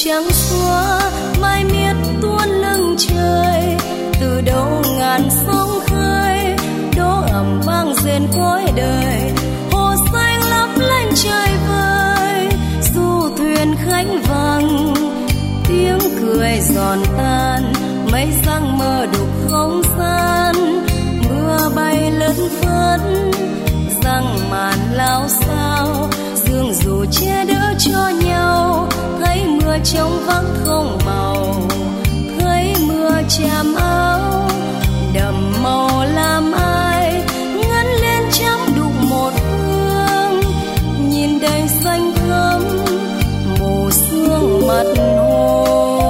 trắng xóa mãi miết tuôn lưng trời. Từ đâu ngàn sóng khơi đổ ầm vang rền cõi đời. Hồ xanh lấp lánh trời vời, du thuyền khách vắng, tiếng cười giòn tan, mây giăng mơ đục không gian. Mưa bay lất phất răng màn lao sao, dương dù che đỡ cho nhau. Thấy mưa trong vắng không màu, thấy mưa chạm áo đậm màu làm ai ngân lên trăm đục một phương. Nhìn đầy xanh thẫm mù sương mặt hồ.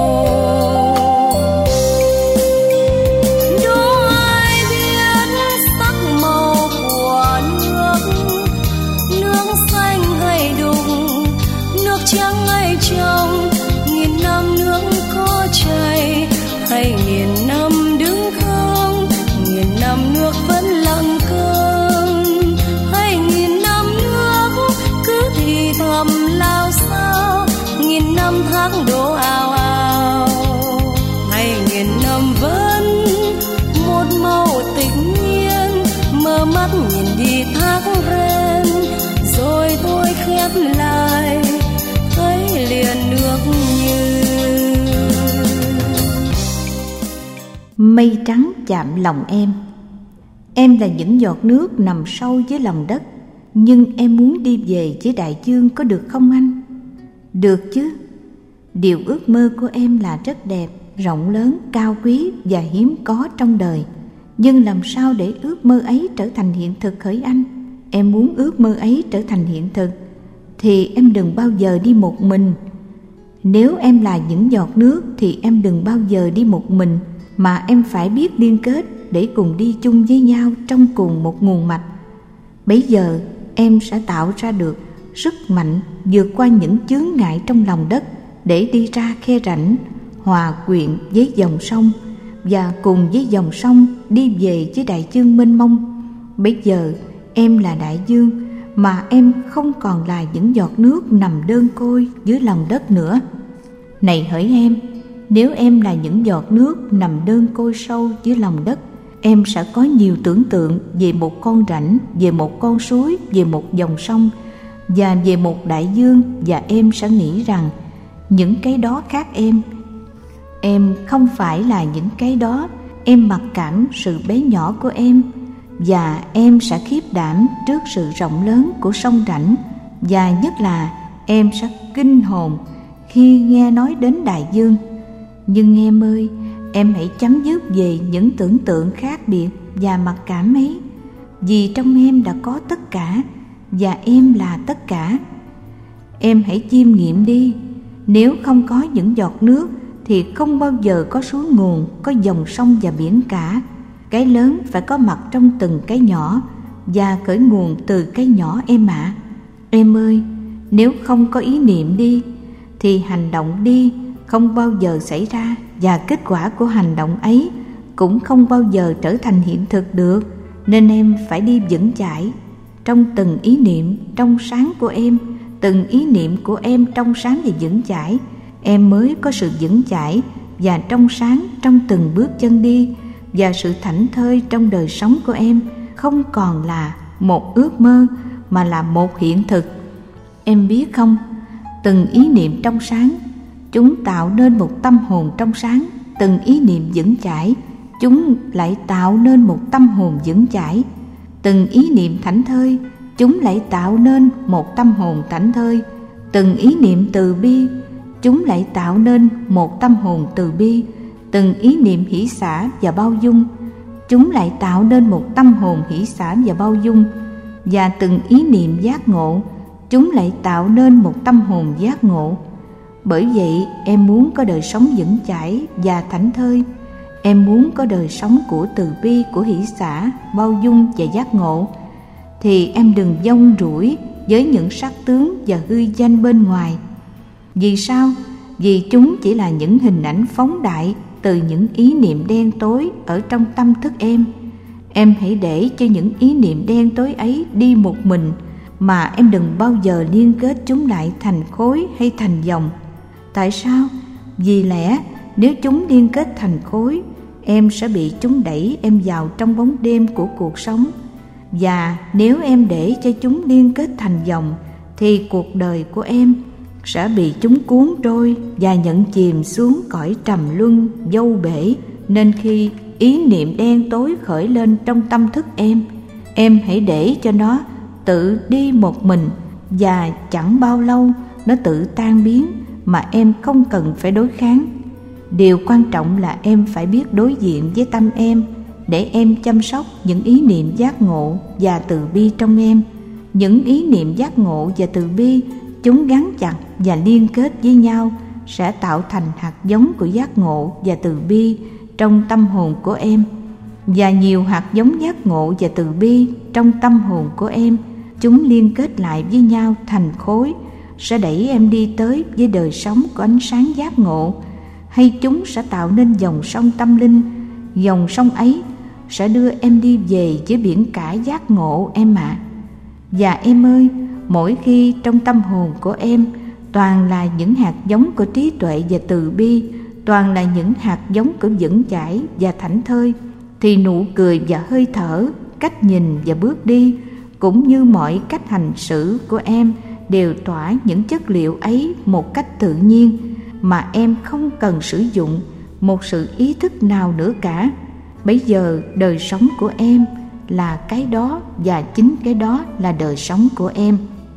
Đố ai biết sắc màu của nước, nước xanh hay đục, nước trắng hay trong. Nghìn năm nước có chảy hay nghìn năm đứng không, nghìn năm nước vẫn lặng câm, hay nghìn năm nước cứ thì thầm lao sao. Nghìn năm tháng đổ ào ào, hay nghìn năm vẫn một màu tịch nhiên. Mơ mắt nhìn đi thác ren rồi thôi khép lại, thấy liền nước như. Mây trắng chạm lòng em là những giọt nước nằm sâu dưới lòng đất, nhưng em muốn đi về với đại dương có được không anh? Được chứ. Điều ước mơ của em là rất đẹp, rộng lớn, cao quý và hiếm có trong đời. Nhưng làm sao để ước mơ ấy trở thành hiện thực hỡi anh? Em muốn ước mơ ấy trở thành hiện thực thì em đừng bao giờ đi một mình. Nếu em là những giọt nước thì em đừng bao giờ đi một mình, mà em phải biết liên kết để cùng đi chung với nhau trong cùng một nguồn mạch. Bấy giờ em sẽ tạo ra được sức mạnh vượt qua những chướng ngại trong lòng đất để đi ra khe rãnh, hòa quyện với dòng sông và cùng với dòng sông đi về với đại dương mênh mông. Bấy giờ em là đại dương, mà em không còn là những giọt nước nằm đơn côi dưới lòng đất nữa. Này hỡi nếu em là những giọt nước nằm đơn côi sâu dưới lòng đất, em sẽ có nhiều tưởng tượng về một con rãnh, về một con suối, về một dòng sông và về một đại dương, và em sẽ nghĩ rằng những cái đó khác em. Em không phải là những cái đó. Em mặc cảm sự bé nhỏ của em, và em sẽ khiếp đảm trước sự rộng lớn của sông rãnh, và nhất là em sẽ kinh hồn khi nghe nói đến đại dương. Nhưng em ơi, em hãy chấm dứt về những tưởng tượng khác biệt và mặc cảm ấy, vì trong em đã có tất cả và em là tất cả. Em hãy chiêm nghiệm đi. Nếu không có những giọt nước thì không bao giờ có suối nguồn, có dòng sông và biển cả. Cái lớn phải có mặt trong từng cái nhỏ và khởi nguồn từ cái nhỏ em ạ. Em ơi, nếu không có ý niệm đi thì hành động đi không bao giờ xảy ra, và kết quả của hành động ấy cũng không bao giờ trở thành hiện thực được. Nên em phải đi vững chãi trong từng ý niệm trong sáng của em. Từng ý niệm của em trong sáng và vững chãi, em mới có sự vững chãi và trong sáng trong từng bước chân đi, và sự thảnh thơi trong đời sống của em không còn là một ước mơ mà là một hiện thực. Em biết không, từng ý niệm trong sáng chúng tạo nên một tâm hồn trong sáng. Từng ý niệm vững chãi chúng lại tạo nên một tâm hồn vững chãi. Từng ý niệm thảnh thơi chúng lại tạo nên một tâm hồn thảnh thơi. Từng ý niệm từ bi chúng lại tạo nên một tâm hồn từ bi. Từng ý niệm hỷ xả và bao dung chúng lại tạo nên một tâm hồn hỷ xả và bao dung. Và từng ý niệm giác ngộ chúng lại tạo nên một tâm hồn giác ngộ. Bởi vậy em muốn có đời sống vững chãi và thảnh thơi. Em muốn có đời sống của từ bi, của hỷ xả, bao dung và giác ngộ, thì em đừng vong rủi với những sắc tướng và hư danh bên ngoài. Vì sao? Vì chúng chỉ là những hình ảnh phóng đại từ những ý niệm đen tối ở trong tâm thức em. Em hãy để cho những ý niệm đen tối ấy đi một mình, mà em đừng bao giờ liên kết chúng lại thành khối hay thành dòng. Tại sao? Vì lẽ nếu chúng liên kết thành khối, em sẽ bị chúng đẩy em vào trong bóng đêm của cuộc sống. Và nếu em để cho chúng liên kết thành dòng, thì cuộc đời của em sẽ bị chúng cuốn trôi và nhận chìm xuống cõi trầm luân vô bể. Nên khi ý niệm đen tối khởi lên trong tâm thức em hãy để cho nó tự đi một mình, và chẳng bao lâu nó tự tan biến mà em không cần phải đối kháng. Điều quan trọng là em phải biết đối diện với tâm em để em chăm sóc những ý niệm giác ngộ và từ bi trong em. Những ý niệm giác ngộ và từ bi, chúng gắn chặt và liên kết với nhau sẽ tạo thành hạt giống của giác ngộ và từ bi trong tâm hồn của em. Và nhiều hạt giống giác ngộ và từ bi trong tâm hồn của em, chúng liên kết lại với nhau thành khối, sẽ đẩy em đi tới với đời sống của ánh sáng giác ngộ. Hay chúng sẽ tạo nên dòng sông tâm linh. Dòng sông ấy sẽ đưa em đi về với biển cả giác ngộ em ạ. Và em ơi, mỗi khi trong tâm hồn của em toàn là những hạt giống của trí tuệ và từ bi, toàn là những hạt giống của vững chãi và thảnh thơi, thì nụ cười và hơi thở, cách nhìn và bước đi, cũng như mọi cách hành xử của em đều tỏa những chất liệu ấy một cách tự nhiên, mà em không cần sử dụng một sự ý thức nào nữa cả. Bây giờ đời sống của em là cái đó, và chính cái đó là đời sống của em.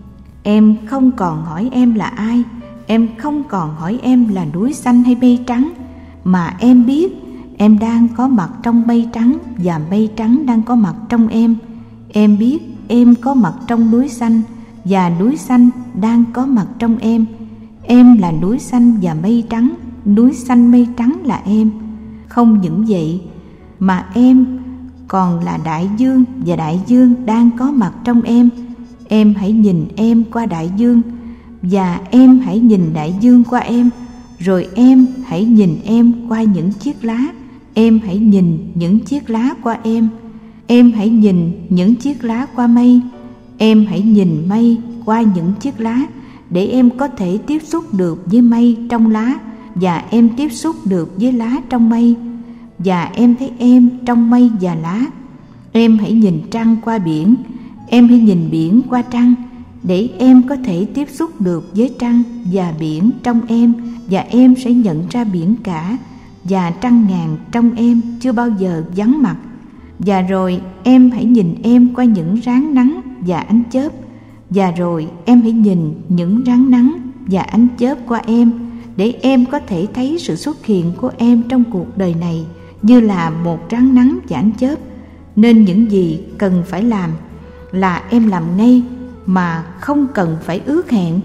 Em không còn hỏi em là ai, em không còn hỏi em là núi xanh hay mây trắng, mà em biết em đang có mặt trong mây trắng và mây trắng đang có mặt trong em. Em biết em có mặt trong núi xanh và núi xanh đang có mặt trong em. Em là núi xanh và mây trắng, núi xanh mây trắng là em. Không những vậy mà em còn là đại dương, và đại dương đang có mặt trong em. Em hãy nhìn em qua đại dương, và em hãy nhìn đại dương qua em. Rồi em hãy nhìn em qua những chiếc lá. Em hãy nhìn những chiếc lá qua em. Em hãy nhìn những chiếc lá qua mây. Em hãy nhìn mây qua những chiếc lá, để em có thể tiếp xúc được với mây trong lá, và em tiếp xúc được với lá trong mây, và em thấy em trong mây và lá. Em hãy nhìn trăng qua biển. Em hãy nhìn biển qua trăng, để em có thể tiếp xúc được với trăng và biển trong em, và em sẽ nhận ra biển cả và trăng ngàn trong em chưa bao giờ vắng mặt. Và rồi em hãy nhìn em qua những ráng nắng và ánh chớp, và rồi em hãy nhìn những ráng nắng và ánh chớp qua em, để em có thể thấy sự xuất hiện của em trong cuộc đời này như là một ráng nắng và ánh chớp. Nên những gì cần phải làm là em làm ngay, mà không cần phải ước hẹn.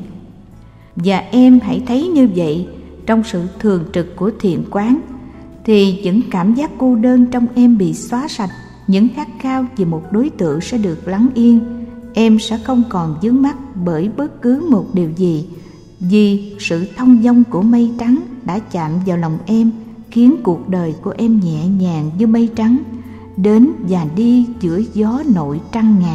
Và em hãy thấy như vậy trong sự thường trực của thiền quán, thì những cảm giác cô đơn trong em bị xóa sạch. Những khát khao về một đối tượng sẽ được lắng yên. Em sẽ không còn vướng mắc bởi bất cứ một điều gì, vì sự thông dong của mây trắng đã chạm vào lòng em, khiến cuộc đời của em nhẹ nhàng như mây trắng, đến và đi giữa gió nội trăng ngàn.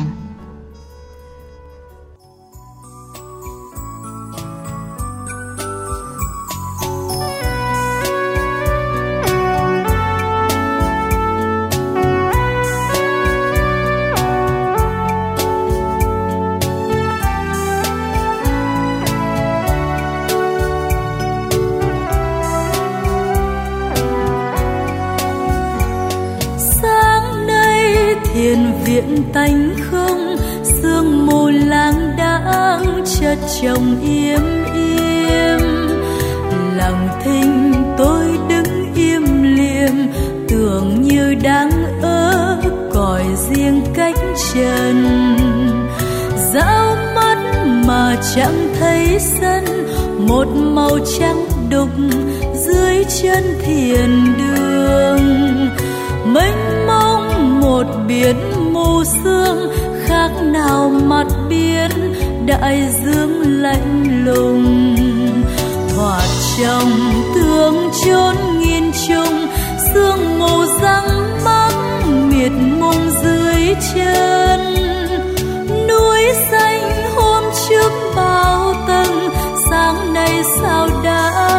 thiền viện tanh không, sương mù lang đãng chất chồng yếm yếm. Lặng thinh tôi đứng im liềm, tưởng như đang ở cõi riêng cách trần. Dạo mắt mà chẳng thấy sân, một màu trắng đục dưới chân thiền đường. Mênh mông một biển mù sương, khác nào mặt biển đại dương lạnh lùng. Thoạt trong tương chốn nghìn trùng, sương mù răng mắc miệt mông dưới chân. Núi xanh hôm trước bao tầng, sáng nay sao đã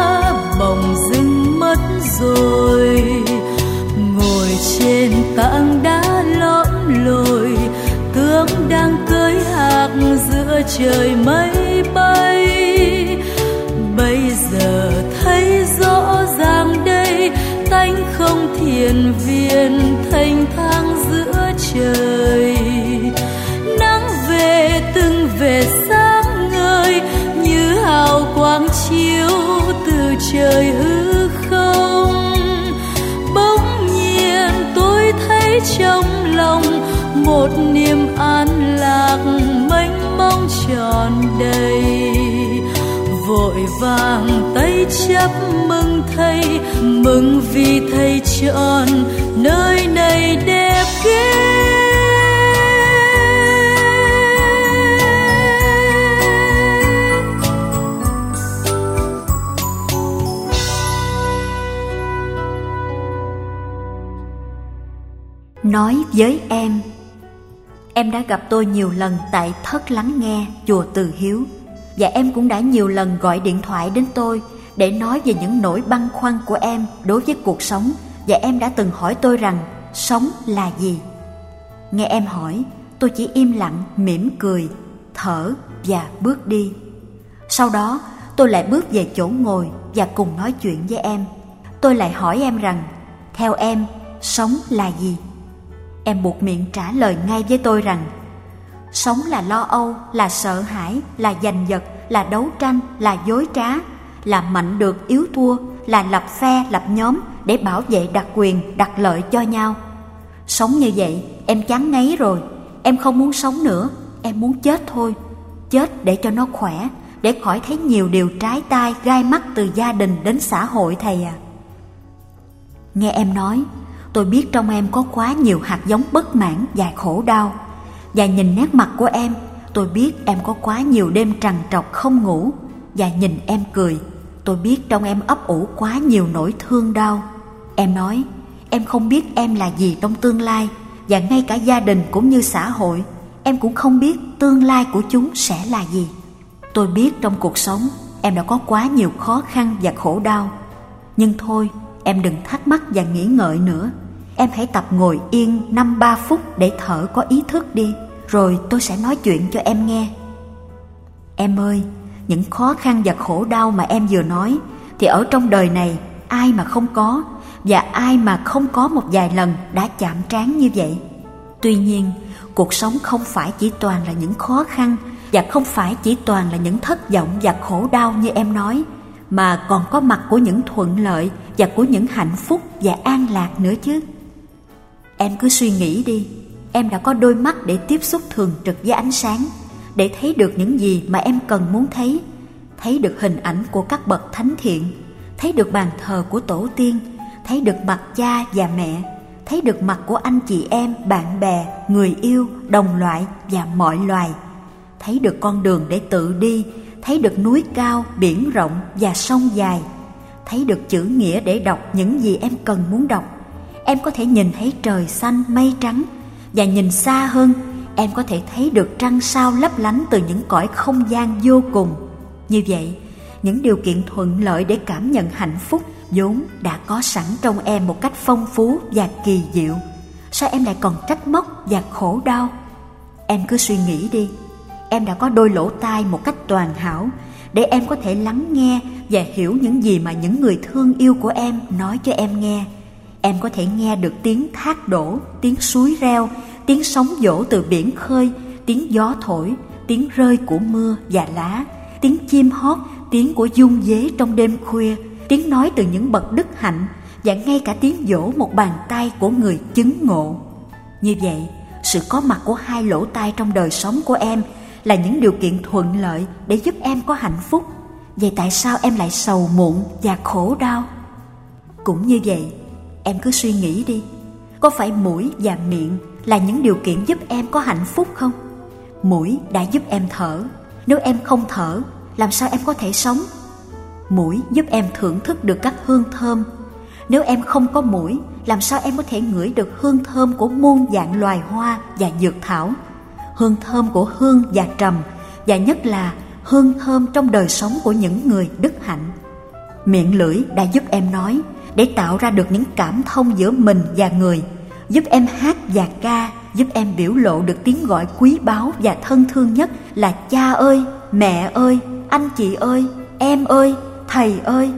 rồi. Ngồi trên tảng đá lõm lồi, tướng đang cưỡi hạc giữa trời mây bay. Bây giờ thấy rõ ràng đây, tánh không thiền viện thênh thang giữa trời. Nắng về từng vệt sáng ngời, như hào quang chiếu từ trời hư không. Bỗng nhiên tôi thấy trong lòng một niềm an lạc mênh mông tròn đầy. Vội vàng tay chắp mừng thầy, mừng vì thầy chọn nơi này đẹp ghê. Nói với em đã gặp tôi nhiều lần tại Thất Lắng Nghe, chùa Từ Hiếu. Và em cũng đã nhiều lần gọi điện thoại đến tôi để nói về những nỗi băn khoăn của em đối với cuộc sống. Và em đã từng hỏi tôi rằng sống là gì. Nghe em hỏi, tôi chỉ im lặng, mỉm cười, thở và bước đi. Sau đó tôi lại bước về chỗ ngồi và cùng nói chuyện với em. Tôi lại hỏi em rằng, theo em, sống là gì? Em buộc miệng trả lời ngay với tôi rằng sống là lo âu, là sợ hãi, là giành giật, là đấu tranh, là dối trá, là mạnh được yếu thua, là lập phe, lập nhóm để bảo vệ đặc quyền, đặc lợi cho nhau. Sống như vậy, em chán ngấy rồi. Em không muốn sống nữa, em muốn chết thôi. Chết để cho nó khỏe, để khỏi thấy nhiều điều trái tai, gai mắt từ gia đình đến xã hội thầy à. Nghe em nói, tôi biết trong em có quá nhiều hạt giống bất mãn và khổ đau. Và nhìn nét mặt của em, tôi biết em có quá nhiều đêm trằn trọc không ngủ. Và nhìn em cười, tôi biết trong em ấp ủ quá nhiều nỗi thương đau. Em nói, em không biết em là gì trong tương lai. Và ngay cả gia đình cũng như xã hội, em cũng không biết tương lai của chúng sẽ là gì. Tôi biết trong cuộc sống, em đã có quá nhiều khó khăn và khổ đau. Nhưng thôi, em đừng thắc mắc và nghĩ ngợi nữa. Em hãy tập ngồi yên 5-3 phút để thở có ý thức đi. Rồi tôi sẽ nói chuyện cho em nghe. Em ơi, những khó khăn và khổ đau mà em vừa nói thì ở trong đời này ai mà không có, và ai mà không có một vài lần đã chạm trán như vậy. Tuy nhiên, cuộc sống không phải chỉ toàn là những khó khăn, và không phải chỉ toàn là những thất vọng và khổ đau như em nói, mà còn có mặt của những thuận lợi và của những hạnh phúc và an lạc nữa chứ. Em cứ suy nghĩ đi, em đã có đôi mắt để tiếp xúc thường trực với ánh sáng, để thấy được những gì mà em cần muốn thấy. Thấy được hình ảnh của các bậc thánh thiện, thấy được bàn thờ của tổ tiên, thấy được mặt cha và mẹ, thấy được mặt của anh chị em, bạn bè, người yêu, đồng loại và mọi loài. Thấy được con đường để tự đi, thấy được núi cao, biển rộng và sông dài. Thấy được chữ nghĩa để đọc những gì em cần muốn đọc. Em có thể nhìn thấy trời xanh mây trắng, và nhìn xa hơn, em có thể thấy được trăng sao lấp lánh từ những cõi không gian vô cùng. Như vậy, những điều kiện thuận lợi để cảm nhận hạnh phúc vốn đã có sẵn trong em một cách phong phú và kỳ diệu. Sao em lại còn trách móc và khổ đau? Em cứ suy nghĩ đi. Em đã có đôi lỗ tai một cách toàn hảo để em có thể lắng nghe và hiểu những gì mà những người thương yêu của em nói cho em nghe. Em có thể nghe được tiếng thác đổ, tiếng suối reo, tiếng sóng vỗ từ biển khơi, tiếng gió thổi, tiếng rơi của mưa và lá, tiếng chim hót, tiếng của dung dế trong đêm khuya, tiếng nói từ những bậc đức hạnh, và ngay cả tiếng vỗ một bàn tay của người chứng ngộ. Như vậy, sự có mặt của hai lỗ tai trong đời sống của em là những điều kiện thuận lợi để giúp em có hạnh phúc. Vậy tại sao em lại sầu muộn và khổ đau? Cũng như vậy, em cứ suy nghĩ đi. Có phải mũi và miệng là những điều kiện giúp em có hạnh phúc không? Mũi đã giúp em thở. Nếu em không thở, làm sao em có thể sống? Mũi giúp em thưởng thức được các hương thơm. Nếu em không có mũi, làm sao em có thể ngửi được hương thơm của muôn vạn loài hoa và dược thảo? Hương thơm của hương và trầm, và nhất là hương thơm trong đời sống của những người đức hạnh. Miệng lưỡi đã giúp em nói, để tạo ra được những cảm thông giữa mình và người, giúp em hát và ca, giúp em biểu lộ được tiếng gọi quý báu và thân thương nhất là cha ơi, mẹ ơi, anh chị ơi, em ơi, thầy ơi.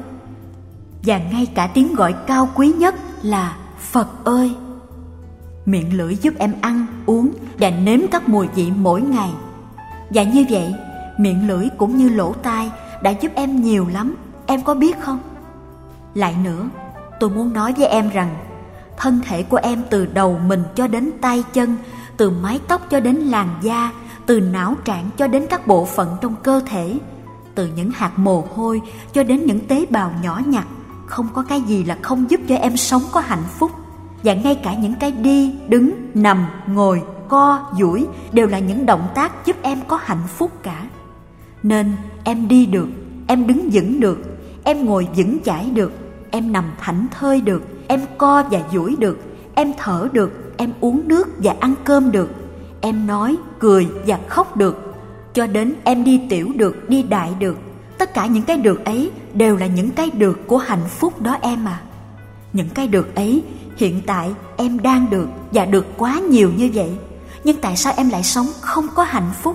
Và ngay cả tiếng gọi cao quý nhất là Phật ơi. Miệng lưỡi giúp em ăn, uống và nếm các mùi vị mỗi ngày. Và như vậy, miệng lưỡi cũng như lỗ tai đã giúp em nhiều lắm, em có biết không? Lại nữa, tôi muốn nói với em rằng thân thể của em từ đầu mình cho đến tay chân, từ mái tóc cho đến làn da, từ não trạng cho đến các bộ phận trong cơ thể, từ những hạt mồ hôi cho đến những tế bào nhỏ nhặt, không có cái gì là không giúp cho em sống có hạnh phúc. Và ngay cả những cái đi, đứng, nằm, ngồi, co, duỗi đều là những động tác giúp em có hạnh phúc cả. Nên em đi được, em đứng vững được, em ngồi vững chãi được, em nằm thảnh thơi được, em co và duỗi được, em thở được, em uống nước và ăn cơm được, em nói, cười và khóc được, cho đến em đi tiểu được, đi đại được. Tất cả những cái được ấy đều là những cái được của hạnh phúc đó em à. Những cái được ấy hiện tại em đang được và được quá nhiều như vậy, nhưng tại sao em lại sống không có hạnh phúc?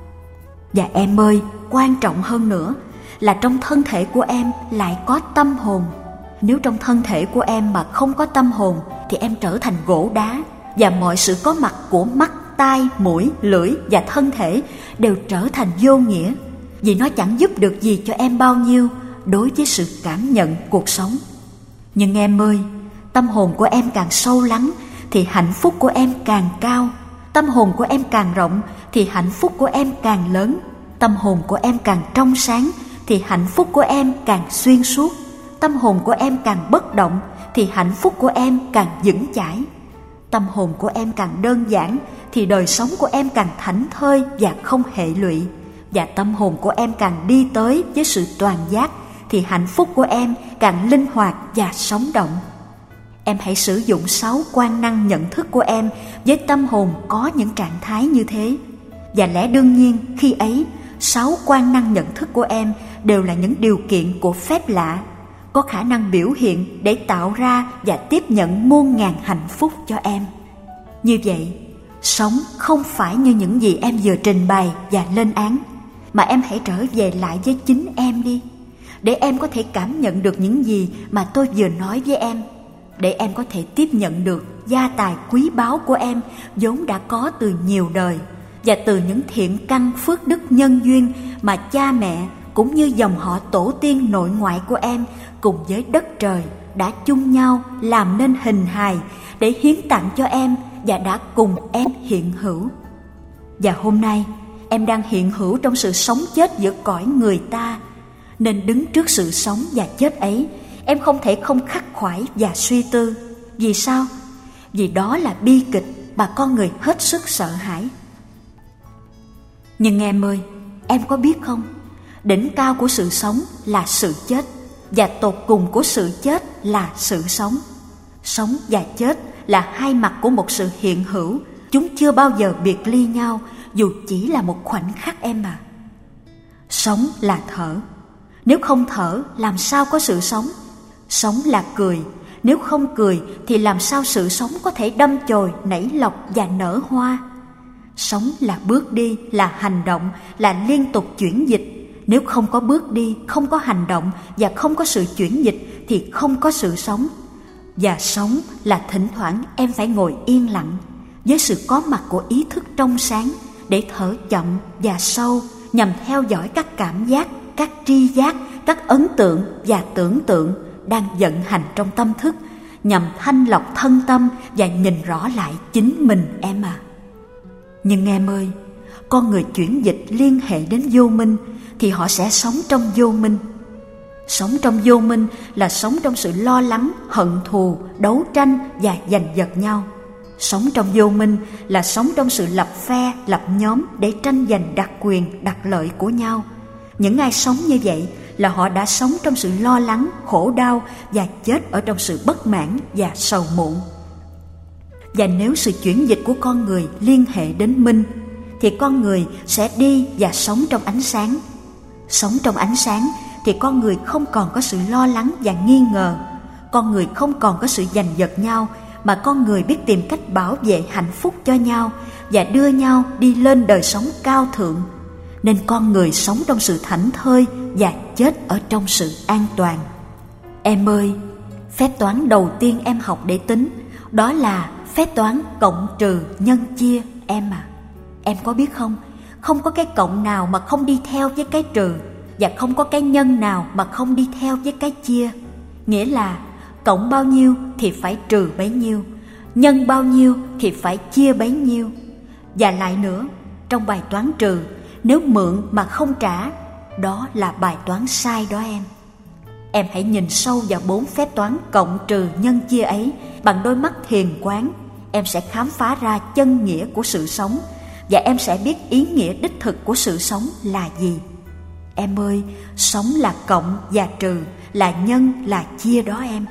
Và em ơi, quan trọng hơn nữa là trong thân thể của em lại có tâm hồn. Nếu trong thân thể của em mà không có tâm hồn thì em trở thành gỗ đá, và mọi sự có mặt của mắt, tai, mũi, lưỡi và thân thể đều trở thành vô nghĩa, vì nó chẳng giúp được gì cho em bao nhiêu đối với sự cảm nhận cuộc sống. Nhưng em ơi, tâm hồn của em càng sâu lắng thì hạnh phúc của em càng cao. Tâm hồn của em càng rộng thì hạnh phúc của em càng lớn. Tâm hồn của em càng trong sáng thì hạnh phúc của em càng xuyên suốt. Tâm hồn của em càng bất động thì hạnh phúc của em càng vững chãi. Tâm hồn của em càng đơn giản thì đời sống của em càng thảnh thơi và không hệ lụy. Và tâm hồn của em càng đi tới với sự toàn giác thì hạnh phúc của em càng linh hoạt và sống động. Em hãy sử dụng 6 quan năng nhận thức của em với tâm hồn có những trạng thái như thế. Và lẽ đương nhiên khi ấy, 6 quan năng nhận thức của em đều là những điều kiện của phép lạ, có khả năng biểu hiện để tạo ra và tiếp nhận muôn ngàn hạnh phúc cho em. Như vậy, sống không phải như những gì em vừa trình bày và lên án, mà em hãy trở về lại với chính em đi, để em có thể cảm nhận được những gì mà tôi vừa nói với em, để em có thể tiếp nhận được gia tài quý báu của em vốn đã có từ nhiều đời, và từ những thiện căn phước đức nhân duyên mà cha mẹ cũng như dòng họ tổ tiên nội ngoại của em cùng với đất trời đã chung nhau làm nên hình hài để hiến tặng cho em và đã cùng em hiện hữu. Và hôm nay em đang hiện hữu trong sự sống chết giữa cõi người ta, nên đứng trước sự sống và chết ấy, em không thể không khắc khoải và suy tư. Vì sao? Vì đó là bi kịch mà con người hết sức sợ hãi. Nhưng em ơi, em có biết không? Đỉnh cao của sự sống là sự chết, và tột cùng của sự chết là sự sống. Sống và chết là hai mặt của một sự hiện hữu, chúng chưa bao giờ biệt ly nhau, dù chỉ là một khoảnh khắc em à. Sống là thở, nếu không thở làm sao có sự sống? Sống là cười, nếu không cười thì làm sao sự sống có thể đâm chồi, nảy lọc và nở hoa? Sống là bước đi, là hành động, là liên tục chuyển dịch. Nếu không có bước đi, không có hành động và không có sự chuyển dịch thì không có sự sống. Và sống là thỉnh thoảng em phải ngồi yên lặng với sự có mặt của ý thức trong sáng để thở chậm và sâu, nhằm theo dõi các cảm giác, các tri giác, các ấn tượng và tưởng tượng đang vận hành trong tâm thức, nhằm thanh lọc thân tâm và nhìn rõ lại chính mình em à. Nhưng em ơi, con người chuyển dịch liên hệ đến vô minh thì họ sẽ sống trong vô minh. Sống trong vô minh là sống trong sự lo lắng, hận thù, đấu tranh và giành giật nhau. Sống trong vô minh là sống trong sự lập phe, lập nhóm để tranh giành đặc quyền, đặc lợi của nhau. Những ai sống như vậy là họ đã sống trong sự lo lắng, khổ đau và chết ở trong sự bất mãn và sầu muộn. Và nếu sự chuyển dịch của con người liên hệ đến minh thì con người sẽ đi và sống trong ánh sáng. Sống trong ánh sáng thì con người không còn có sự lo lắng và nghi ngờ, con người không còn có sự giành giật nhau, mà con người biết tìm cách bảo vệ hạnh phúc cho nhau và đưa nhau đi lên đời sống cao thượng. Nên con người sống trong sự thảnh thơi và chết ở trong sự an toàn. Em ơi, phép toán đầu tiên em học để tính đó là phép toán cộng trừ nhân chia em à. Em có biết không, không có cái cộng nào mà không đi theo với cái trừ, và không có cái nhân nào mà không đi theo với cái chia. Nghĩa là cộng bao nhiêu thì phải trừ bấy nhiêu, nhân bao nhiêu thì phải chia bấy nhiêu. Và lại nữa, trong bài toán trừ, nếu mượn mà không trả, đó là bài toán sai đó em. Em hãy nhìn sâu vào 4 phép toán cộng trừ nhân chia ấy bằng đôi mắt thiền quán. Em sẽ khám phá ra chân nghĩa của sự sống, và em sẽ biết ý nghĩa đích thực của sự sống là gì. Em ơi, sống là cộng và trừ, là nhân là chia đó em.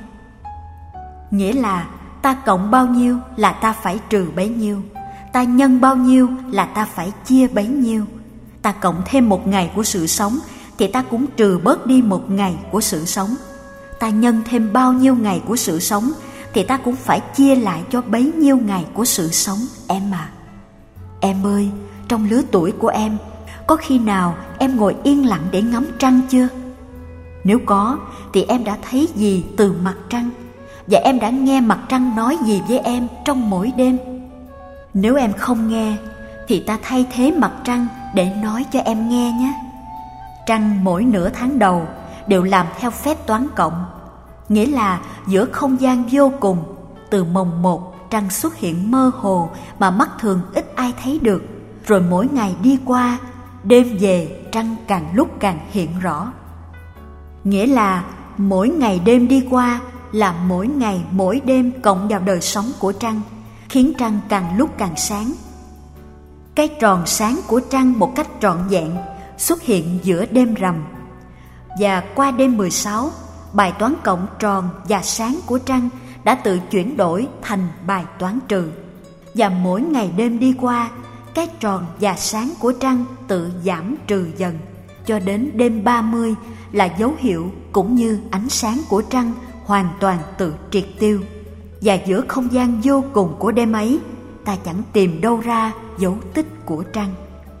Nghĩa là ta cộng bao nhiêu là ta phải trừ bấy nhiêu, ta nhân bao nhiêu là ta phải chia bấy nhiêu. Ta cộng thêm 1 ngày của sự sống thì ta cũng trừ bớt đi 1 ngày của sự sống. Ta nhân thêm bao nhiêu ngày của sự sống thì ta cũng phải chia lại cho bấy nhiêu ngày của sự sống em à. Em ơi, trong lứa tuổi của em, có khi nào em ngồi yên lặng để ngắm trăng chưa? Nếu có, thì em đã thấy gì từ mặt trăng? Và em đã nghe mặt trăng nói gì với em trong mỗi đêm? Nếu em không nghe, thì ta thay thế mặt trăng để nói cho em nghe nhé. Trăng mỗi nửa tháng đầu đều làm theo phép toán cộng. Nghĩa là giữa không gian vô cùng, từ mồng 1 trăng xuất hiện mơ hồ mà mắt thường ít ai thấy được. Rồi mỗi ngày đi qua, đêm về trăng càng lúc càng hiện rõ. Nghĩa là mỗi ngày đêm đi qua là mỗi ngày mỗi đêm cộng vào đời sống của trăng, khiến trăng càng lúc càng sáng. Cái tròn sáng của trăng một cách trọn vẹn xuất hiện giữa đêm rằm. Và qua đêm 16, bài toán cộng tròn và sáng của trăng đã tự chuyển đổi thành bài toán trừ. Và mỗi ngày đêm đi qua, cái tròn và sáng của trăng tự giảm trừ dần, cho đến đêm 30 là dấu hiệu cũng như ánh sáng của trăng hoàn toàn tự triệt tiêu. Và giữa không gian vô cùng của đêm ấy, ta chẳng tìm đâu ra dấu tích của trăng.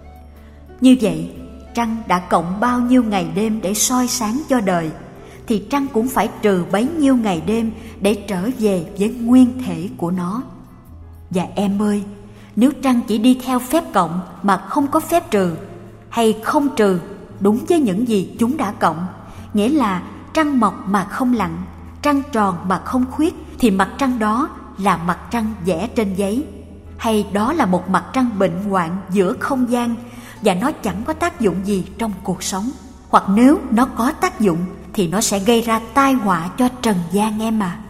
Như vậy, trăng đã cộng bao nhiêu ngày đêm để soi sáng cho đời, thì trăng cũng phải trừ bấy nhiêu ngày đêm để trở về với nguyên thể của nó. Và em ơi, nếu trăng chỉ đi theo phép cộng mà không có phép trừ, hay không trừ đúng với những gì chúng đã cộng, nghĩa là trăng mọc mà không lặn, trăng tròn mà không khuyết, thì mặt trăng đó là mặt trăng vẽ trên giấy, hay đó là một mặt trăng bệnh hoạn giữa không gian, và nó chẳng có tác dụng gì trong cuộc sống. Hoặc nếu nó có tác dụng thì nó sẽ gây ra tai họa cho trần gian em à.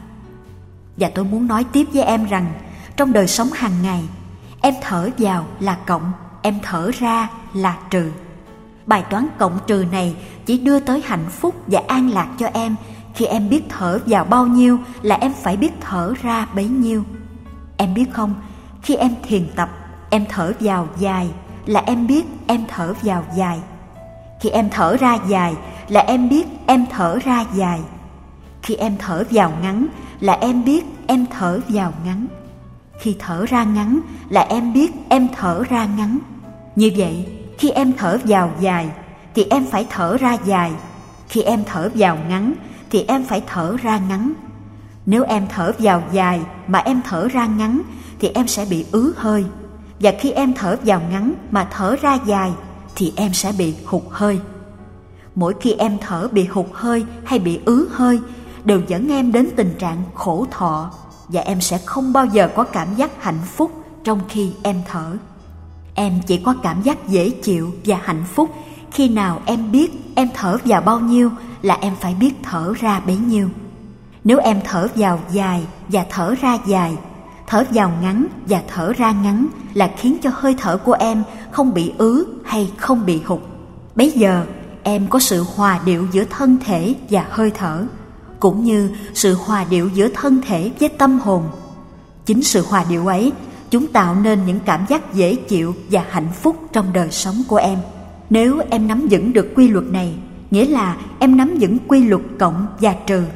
Và tôi muốn nói tiếp với em rằng, trong đời sống hàng ngày, em thở vào là cộng, em thở ra là trừ. Bài toán cộng trừ này chỉ đưa tới hạnh phúc và an lạc cho em khi em biết thở vào bao nhiêu là em phải biết thở ra bấy nhiêu. Em biết không, khi em thiền tập, em thở vào dài là em biết em thở vào dài. Khi em thở ra dài là em biết em thở ra dài. Khi em thở vào ngắn là em biết em thở vào ngắn. Khi thở ra ngắn là em biết em thở ra ngắn. Như vậy, khi em thở vào dài thì em phải thở ra dài. Khi em thở vào ngắn thì em phải thở ra ngắn. Nếu em thở vào dài mà em thở ra ngắn thì em sẽ bị ứ hơi. Và khi em thở vào ngắn mà thở ra dài thì em sẽ bị hụt hơi. Mỗi khi em thở bị hụt hơi hay bị ứ hơi đều dẫn em đến tình trạng khổ thọ, và em sẽ không bao giờ có cảm giác hạnh phúc trong khi em thở. Em chỉ có cảm giác dễ chịu và hạnh phúc khi nào em biết em thở vào bao nhiêu là em phải biết thở ra bấy nhiêu. Nếu em thở vào dài và thở ra dài, thở vào ngắn và thở ra ngắn là khiến cho hơi thở của em không bị ứ hay không bị hụt. Bấy giờ em có sự hòa điệu giữa thân thể và hơi thở, cũng như sự hòa điệu giữa thân thể với tâm hồn. Chính sự hòa điệu ấy, chúng tạo nên những cảm giác dễ chịu và hạnh phúc trong đời sống của em. Nếu em nắm vững được quy luật này, nghĩa là em nắm vững quy luật cộng và trừ,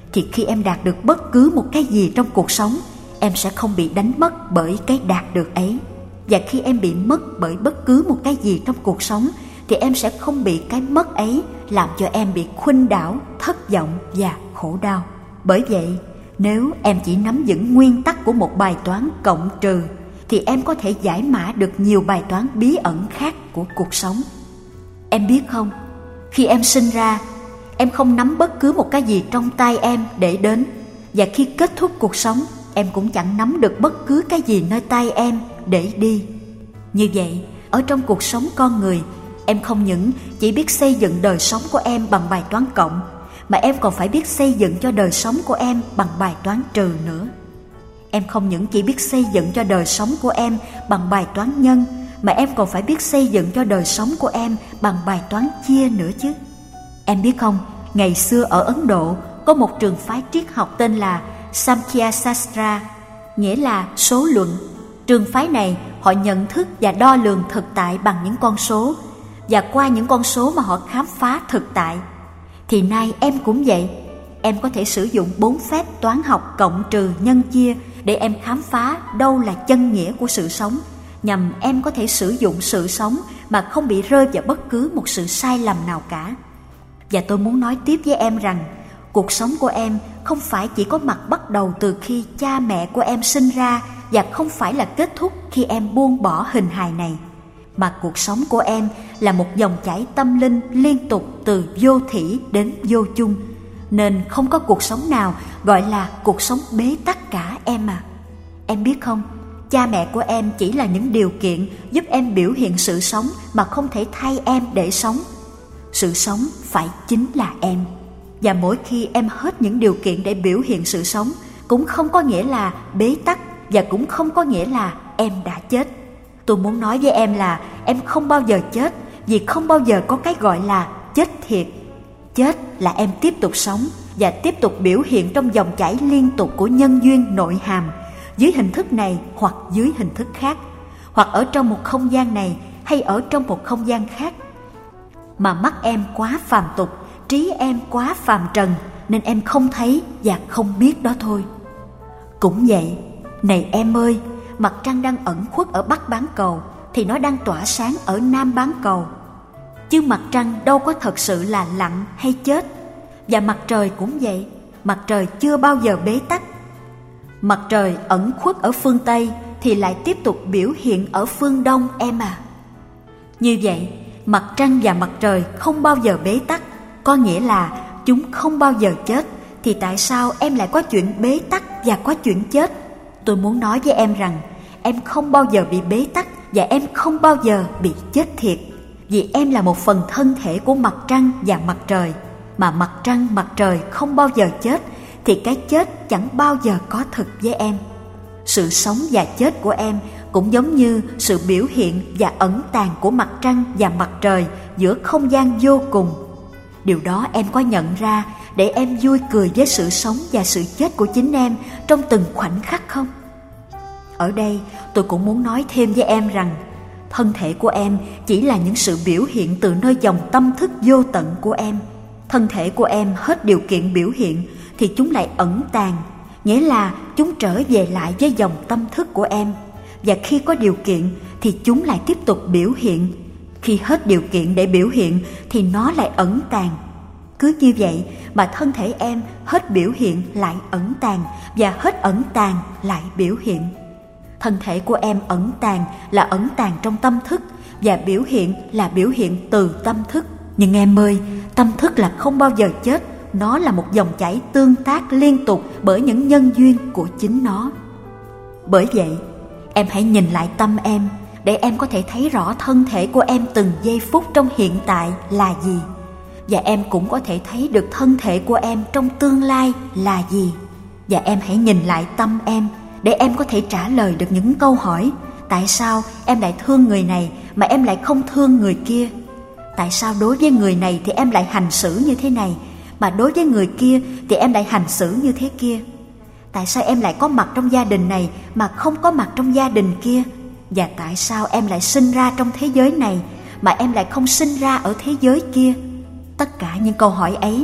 thì khi em đạt được bất cứ một cái gì trong cuộc sống, em sẽ không bị đánh mất bởi cái đạt được ấy. Và khi em bị mất bởi bất cứ một cái gì trong cuộc sống, thì em sẽ không bị cái mất ấy làm cho em bị khuynh đảo, thất vọng và khổ đau. Bởi vậy, nếu em chỉ nắm vững nguyên tắc của một bài toán cộng trừ, thì em có thể giải mã được nhiều bài toán bí ẩn khác của cuộc sống. Em biết không, khi em sinh ra, em không nắm bất cứ một cái gì trong tay em để đến. Và khi kết thúc cuộc sống, em cũng chẳng nắm được bất cứ cái gì nơi tay em để đi. Như vậy, ở trong cuộc sống con người, em không những chỉ biết xây dựng đời sống của em bằng bài toán cộng, mà em còn phải biết xây dựng cho đời sống của em bằng bài toán trừ nữa. Em không những chỉ biết xây dựng cho đời sống của em bằng bài toán nhân, mà em còn phải biết xây dựng cho đời sống của em bằng bài toán chia nữa chứ. Em biết không, ngày xưa ở Ấn Độ có một trường phái triết học tên là Samkhya Sastra, nghĩa là số luận. Trường phái này họ nhận thức và đo lường thực tại bằng những con số, và qua những con số mà họ khám phá thực tại. Thì nay em cũng vậy. Em có thể sử dụng 4 phép toán học cộng trừ nhân chia để em khám phá đâu là chân nghĩa của sự sống, nhằm em có thể sử dụng sự sống mà không bị rơi vào bất cứ một sự sai lầm nào cả. Và tôi muốn nói tiếp với em rằng, cuộc sống của em không phải chỉ có mặt bắt đầu từ khi cha mẹ của em sinh ra, và không phải là kết thúc khi em buông bỏ hình hài này, mà cuộc sống của em là một dòng chảy tâm linh liên tục từ vô thỉ đến vô chung. Nên không có cuộc sống nào gọi là cuộc sống bế tắc cả em à. Em biết không, cha mẹ của em chỉ là những điều kiện giúp em biểu hiện sự sống mà không thể thay em để sống. Sự sống phải chính là em. Và mỗi khi em hết những điều kiện để biểu hiện sự sống, cũng không có nghĩa là bế tắc, và cũng không có nghĩa là em đã chết. Tôi muốn nói với em là em không bao giờ chết, vì không bao giờ có cái gọi là chết thiệt. Chết là em tiếp tục sống và tiếp tục biểu hiện trong dòng chảy liên tục của nhân duyên nội hàm, dưới hình thức này hoặc dưới hình thức khác, hoặc ở trong một không gian này hay ở trong một không gian khác. Mà mắt em quá phàm tục, trí em quá phàm trần, nên em không thấy và không biết đó thôi. Cũng vậy, này em ơi, mặt trăng đang ẩn khuất ở Bắc bán cầu thì nó đang tỏa sáng ở Nam bán cầu. Chứ mặt trăng đâu có thật sự là lặn hay chết. Và mặt trời cũng vậy, mặt trời chưa bao giờ bế tắc. Mặt trời ẩn khuất ở phương Tây thì lại tiếp tục biểu hiện ở phương Đông em à. Như vậy, mặt trăng và mặt trời không bao giờ bế tắc, có nghĩa là chúng không bao giờ chết. Thì tại sao em lại có chuyện bế tắc và có chuyện chết? Tôi muốn nói với em rằng em không bao giờ bị bế tắc và em không bao giờ bị chết thiệt. Vì em là một phần thân thể của mặt trăng và mặt trời. Mà mặt trăng, mặt trời không bao giờ chết, thì cái chết chẳng bao giờ có thực với em. Sự sống và chết của em cũng giống như sự biểu hiện và ẩn tàng của mặt trăng và mặt trời giữa không gian vô cùng. Điều đó em có nhận ra để em vui cười với sự sống và sự chết của chính em trong từng khoảnh khắc không? Ở đây tôi cũng muốn nói thêm với em rằng thân thể của em chỉ là những sự biểu hiện từ nơi dòng tâm thức vô tận của em. Thân thể của em hết điều kiện biểu hiện thì chúng lại ẩn tàng, nghĩa là chúng trở về lại với dòng tâm thức của em. Và khi có điều kiện thì chúng lại tiếp tục biểu hiện. Khi hết điều kiện để biểu hiện thì nó lại ẩn tàng. Cứ như vậy mà thân thể em hết biểu hiện lại ẩn tàng, và hết ẩn tàng lại biểu hiện. Thân thể của em ẩn tàng là ẩn tàng trong tâm thức, và biểu hiện là biểu hiện từ tâm thức. Nhưng em ơi, tâm thức là không bao giờ chết. Nó là một dòng chảy tương tác liên tục bởi những nhân duyên của chính nó. Bởi vậy, em hãy nhìn lại tâm em để em có thể thấy rõ thân thể của em từng giây phút trong hiện tại là gì. Và em cũng có thể thấy được thân thể của em trong tương lai là gì. Và em hãy nhìn lại tâm em để em có thể trả lời được những câu hỏi. Tại sao em lại thương người này mà em lại không thương người kia? Tại sao đối với người này thì em lại hành xử như thế này, mà đối với người kia thì em lại hành xử như thế kia? Tại sao em lại có mặt trong gia đình này mà không có mặt trong gia đình kia? Và tại sao em lại sinh ra trong thế giới này mà em lại không sinh ra ở thế giới kia? Tất cả những câu hỏi ấy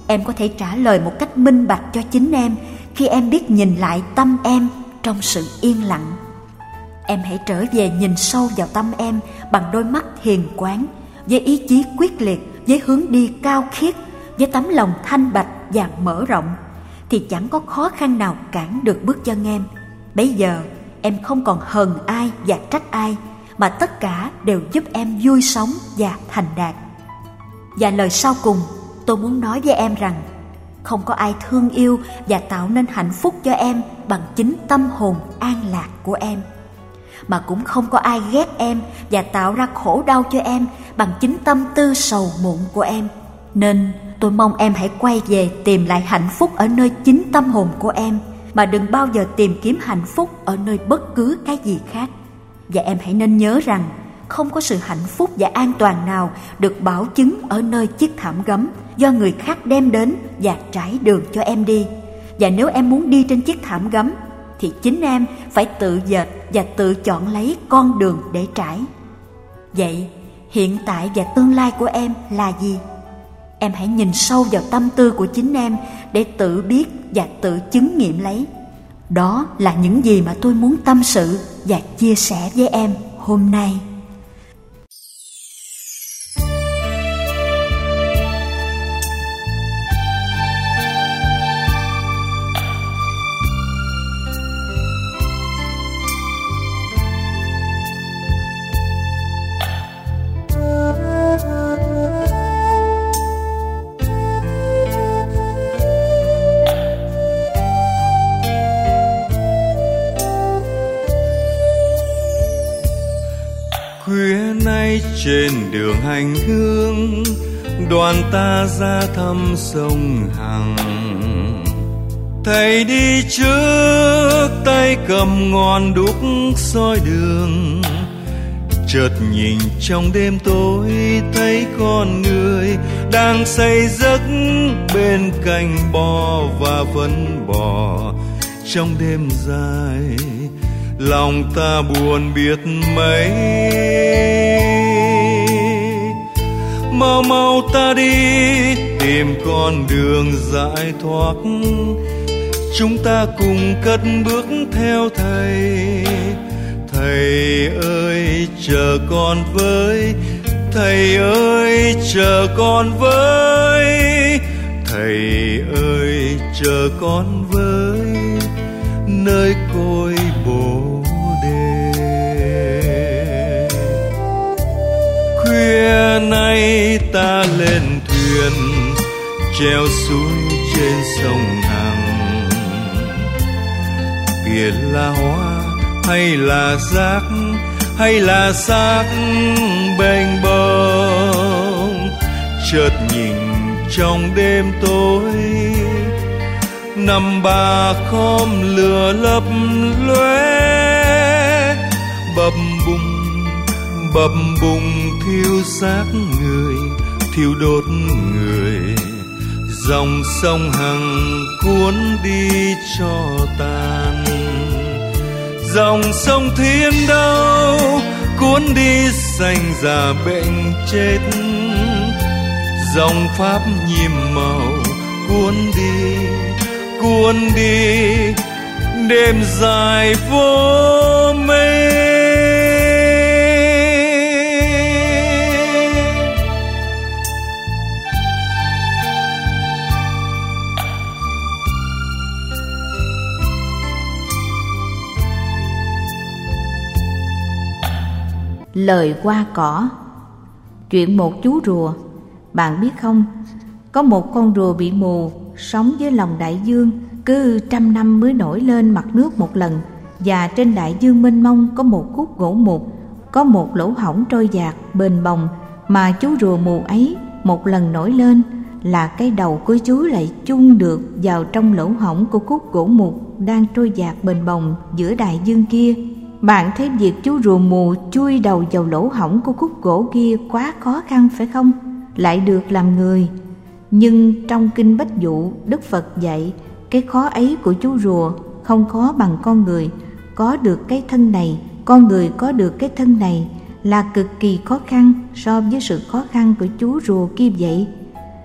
em có thể trả lời một cách minh bạch cho chính em khi em biết nhìn lại tâm em trong sự yên lặng. Em hãy trở về nhìn sâu vào tâm em bằng đôi mắt hiền quán, với ý chí quyết liệt, với hướng đi cao khiết, với tấm lòng thanh bạch và mở rộng, thì chẳng có khó khăn nào cản được bước chân em. Bấy giờ em không còn hờn ai và trách ai, mà tất cả đều giúp em vui sống và thành đạt. Và lời sau cùng, tôi muốn nói với em rằng không có ai thương yêu và tạo nên hạnh phúc cho em bằng chính tâm hồn an lạc của em, mà cũng không có ai ghét em và tạo ra khổ đau cho em bằng chính tâm tư sầu muộn của em. Nên tôi mong em hãy quay về tìm lại hạnh phúc ở nơi chính tâm hồn của em, mà đừng bao giờ tìm kiếm hạnh phúc ở nơi bất cứ cái gì khác. Và em hãy nên nhớ rằng không có sự hạnh phúc và an toàn nào được bảo chứng ở nơi chiếc thảm gấm do người khác đem đến và trải đường cho em đi. Và nếu em muốn đi trên chiếc thảm gấm thì chính em phải tự dệt và tự chọn lấy con đường để trải. Vậy hiện tại và tương lai của em là gì? Em hãy nhìn sâu vào tâm tư của chính em để tự biết và tự chứng nghiệm lấy. Đó là những gì mà tôi muốn tâm sự và chia sẻ với em hôm nay. Khuya nay trên đường hành hương, đoàn ta ra thăm sông Hằng. Thầy đi trước tay cầm ngọn đuốc soi đường, chợt nhìn trong đêm tối thấy con người đang say giấc bên cạnh bò và phân bò. Trong đêm dài lòng ta buồn biết mấy, mau mau ta đi tìm con đường giải thoát. Chúng ta cùng cất bước theo thầy. Thầy ơi chờ con với, thầy ơi chờ con với, thầy ơi chờ con với nơi cội Bồ Đề. Khuya nay ta lên thuyền treo suối trên sông Hằng. Biển là hoa hay là rác, hay là xác bềnh bồng. Chợt nhìn trong đêm tối, năm ba khóm lửa lấp lóe, bập bùng thiêu xác người, thiêu đốt người. Dòng sông Hằng cuốn đi cho tàn, dòng sông Thiên đâu cuốn đi sanh già bệnh chết. Dòng Pháp nhiệm màu cuốn đi đêm dài vô mê. Lời qua cỏ. Chuyện một chú rùa. Bạn biết không, có một con rùa bị mù, sống dưới lòng đại dương, cứ 100 năm mới nổi lên mặt nước một lần. Và trên đại dương mênh mông có một khúc gỗ mục, có một lỗ hổng trôi dạt bềnh bồng, mà chú rùa mù ấy một lần nổi lên là cái đầu của chú lại chung được vào trong lỗ hổng của khúc gỗ mục đang trôi dạt bềnh bồng giữa đại dương kia. Bạn thấy việc chú rùa mù chui đầu vào lỗ hổng của khúc gỗ kia quá khó khăn phải không? Lại được làm người. Nhưng trong Kinh Bách Dụ, Đức Phật dạy cái khó ấy của chú rùa không khó bằng con người. Có được cái thân này, con người có được cái thân này là cực kỳ khó khăn so với sự khó khăn của chú rùa kia vậy.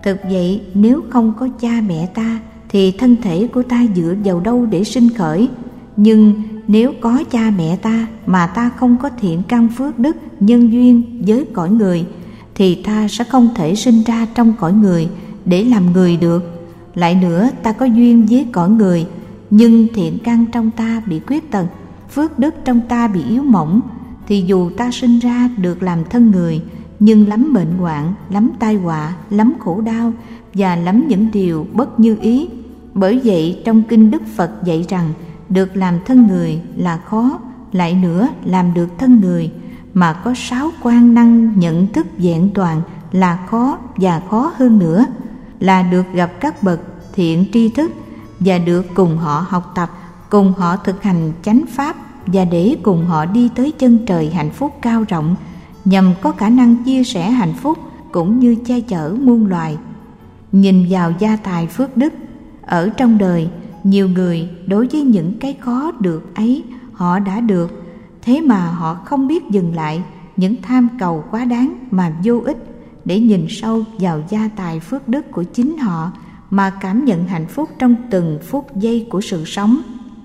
Thực vậy, nếu không có cha mẹ ta thì thân thể của ta dựa vào đâu để sinh khởi? Nhưng nếu có cha mẹ ta mà ta không có thiện căn phước đức nhân duyên với cõi người thì ta sẽ không thể sinh ra trong cõi người để làm người được. Lại nữa, ta có duyên với cõi người, nhưng thiện căn trong ta bị khuyết tật, phước đức trong ta bị yếu mỏng, thì dù ta sinh ra được làm thân người, nhưng lắm bệnh hoạn, lắm tai họa, lắm khổ đau và lắm những điều bất như ý. Bởi vậy trong kinh Đức Phật dạy rằng được làm thân người là khó, lại nữa làm được thân người mà có 6 quan năng nhận thức vẹn toàn là khó, và khó hơn nữa là được gặp các bậc thiện tri thức và được cùng họ học tập, cùng họ thực hành chánh pháp, và để cùng họ đi tới chân trời hạnh phúc cao rộng, nhằm có khả năng chia sẻ hạnh phúc cũng như che chở muôn loài. Nhìn vào gia tài phước đức ở trong đời, nhiều người đối với những cái khó được ấy họ đã được, thế mà họ không biết dừng lại những tham cầu quá đáng mà vô ích để nhìn sâu vào gia tài phước đức của chính họ mà cảm nhận hạnh phúc trong từng phút giây của sự sống.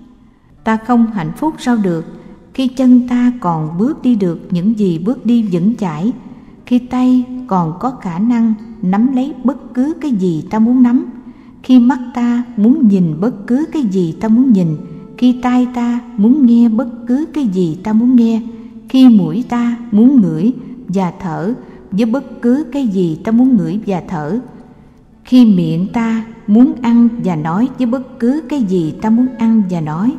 Ta không hạnh phúc sao được khi chân ta còn bước đi được những gì bước đi vững chãi, khi tay còn có khả năng nắm lấy bất cứ cái gì ta muốn nắm, khi mắt ta muốn nhìn bất cứ cái gì ta muốn nhìn, khi tai ta muốn nghe bất cứ cái gì ta muốn nghe, khi mũi ta muốn ngửi và thở với bất cứ cái gì ta muốn ngửi và thở, khi miệng ta muốn ăn và nói với bất cứ cái gì ta muốn ăn và nói,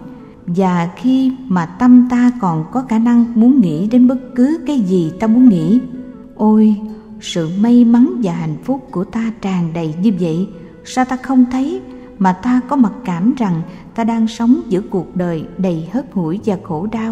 và khi mà tâm ta còn có khả năng muốn nghĩ đến bất cứ cái gì ta muốn nghĩ. Ôi, sự may mắn và hạnh phúc của ta tràn đầy như vậy, sao ta không thấy mà ta có mặc cảm rằng ta đang sống giữa cuộc đời đầy hất hủi và khổ đau.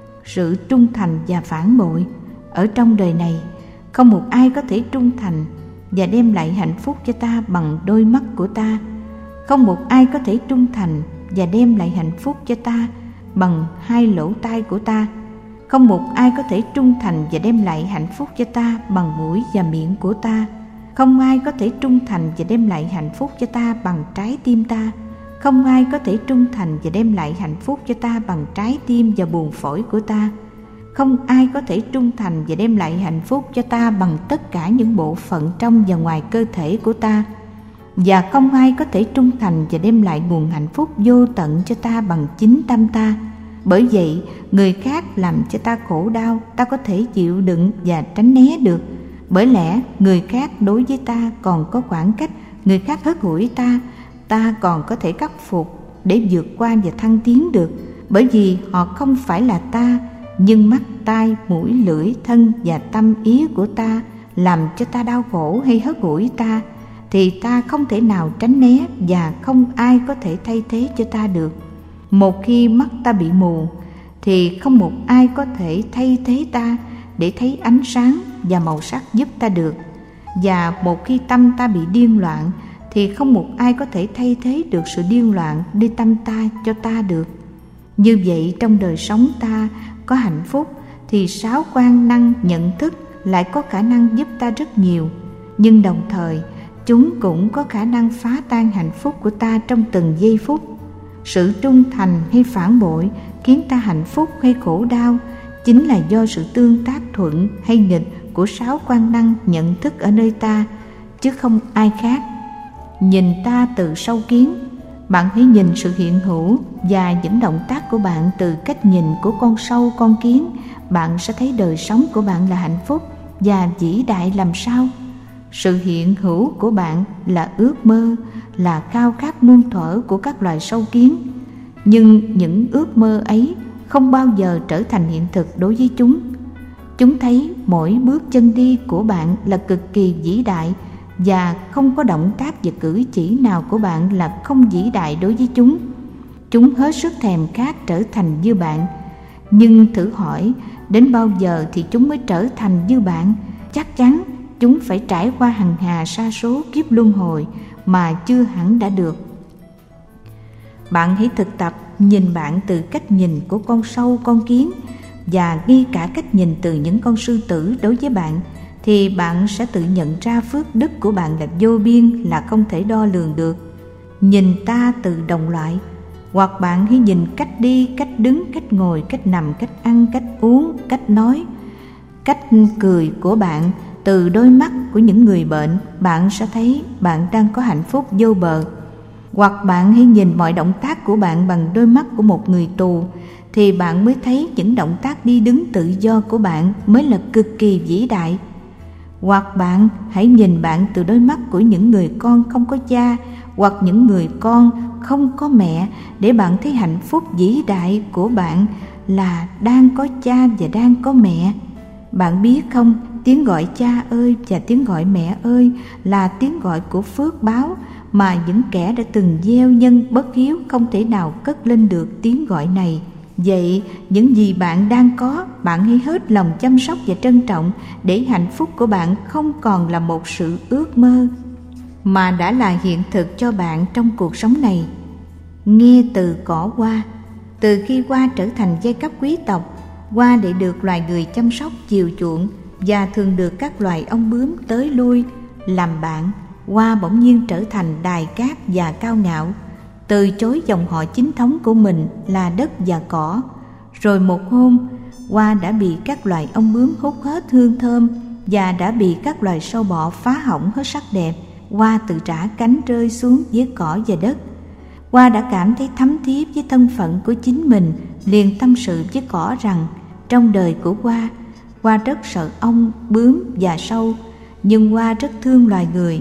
Sự trung thành và phản bội ở trong đời này, không một ai có thể trung thành và đem lại hạnh phúc cho ta bằng đôi mắt của ta. Không một ai có thể trung thành và đem lại hạnh phúc cho ta bằng 2 lỗ tai của ta. Không một ai có thể trung thành và đem lại hạnh phúc cho ta bằng mũi và miệng của ta. Không ai có thể trung thành và đem lại hạnh phúc cho ta bằng trái tim ta. Không ai có thể trung thành và đem lại hạnh phúc cho ta bằng trái tim và buồng phổi của ta. Không ai có thể trung thành và đem lại hạnh phúc cho ta bằng tất cả những bộ phận trong và ngoài cơ thể của ta. Và không ai có thể trung thành và đem lại nguồn hạnh phúc vô tận cho ta bằng chính tâm ta. Bởi vậy, người khác làm cho ta khổ đau, ta có thể chịu đựng và tránh né được. Bởi lẽ người khác đối với ta còn có khoảng cách, người khác hất hủi ta còn có thể khắc phục để vượt qua và thăng tiến được. Bởi vì họ không phải là ta, nhưng mắt, tai, mũi, lưỡi, thân và tâm ý của ta làm cho ta đau khổ hay hất hủi ta, thì ta không thể nào tránh né và không ai có thể thay thế cho ta được. Một khi mắt ta bị mù thì không một ai có thể thay thế ta để thấy ánh sáng và màu sắc giúp ta được. Và một khi tâm ta bị điên loạn thì không một ai có thể thay thế được sự điên loạn nơi tâm ta cho ta được. Như vậy trong đời sống ta có hạnh phúc thì 6 quan năng nhận thức lại có khả năng giúp ta rất nhiều, nhưng đồng thời chúng cũng có khả năng phá tan hạnh phúc của ta trong từng giây phút. Sự trung thành hay phản bội khiến ta hạnh phúc hay khổ đau chính là do sự tương tác thuận hay nghịch của 6 quan năng nhận thức ở nơi ta, chứ không ai khác. Nhìn ta từ sâu kiến, bạn hãy nhìn sự hiện hữu và những động tác của bạn từ cách nhìn của con sâu con kiến, bạn sẽ thấy đời sống của bạn là hạnh phúc và vĩ đại làm sao. Sự hiện hữu của bạn là ước mơ, là khao khát muôn thuở của các loài sâu kiến. Nhưng những ước mơ ấy không bao giờ trở thành hiện thực đối với chúng. Chúng thấy mỗi bước chân đi của bạn là cực kỳ vĩ đại, và không có động tác và cử chỉ nào của bạn là không vĩ đại đối với chúng. Chúng hết sức thèm khát trở thành như bạn. Nhưng thử hỏi, đến bao giờ thì chúng mới trở thành như bạn? Chắc chắn chúng phải trải qua hằng hà sa số kiếp luân hồi mà chưa hẳn đã được. Bạn hãy thực tập nhìn bạn từ cách nhìn của con sâu con kiến, và ngay cả cách nhìn từ những con sư tử đối với bạn, thì bạn sẽ tự nhận ra phước đức của bạn là vô biên, là không thể đo lường được. Nhìn ta từ đồng loại, hoặc bạn hãy nhìn cách đi, cách đứng, cách ngồi, cách nằm, cách ăn, cách uống, cách nói, cách cười của bạn từ đôi mắt của những người bệnh, bạn sẽ thấy bạn đang có hạnh phúc vô bờ. Hoặc bạn hãy nhìn mọi động tác của bạn bằng đôi mắt của một người tù, thì bạn mới thấy những động tác đi đứng tự do của bạn mới là cực kỳ vĩ đại. Hoặc bạn hãy nhìn bạn từ đôi mắt của những người con không có cha, hoặc những người con không có mẹ, để bạn thấy hạnh phúc vĩ đại của bạn là đang có cha và đang có mẹ. Bạn biết không, tiếng gọi cha ơi và tiếng gọi mẹ ơi là tiếng gọi của phước báo mà những kẻ đã từng gieo nhân bất hiếu không thể nào cất lên được tiếng gọi này. Vậy những gì bạn đang có, bạn hãy hết lòng chăm sóc và trân trọng, để hạnh phúc của bạn không còn là một sự ước mơ mà đã là hiện thực cho bạn trong cuộc sống này. Nghe từ cỏ hoa. Từ khi hoa trở thành giai cấp quý tộc, hoa để được loài người chăm sóc chiều chuộng và thường được các loài ong bướm tới lui làm bạn, hoa bỗng nhiên trở thành đài cát và cao ngạo, từ chối dòng họ chính thống của mình là đất và cỏ. Rồi một hôm, hoa đã bị các loài ong bướm hút hết hương thơm và đã bị các loài sâu bọ phá hỏng hết sắc đẹp. Hoa tự trả cánh rơi xuống dưới cỏ và đất. Hoa đã cảm thấy thấm thía với thân phận của chính mình, liền tâm sự với cỏ rằng trong đời của Hoa, Hoa rất sợ ong, bướm và sâu, nhưng Hoa rất thương loài người.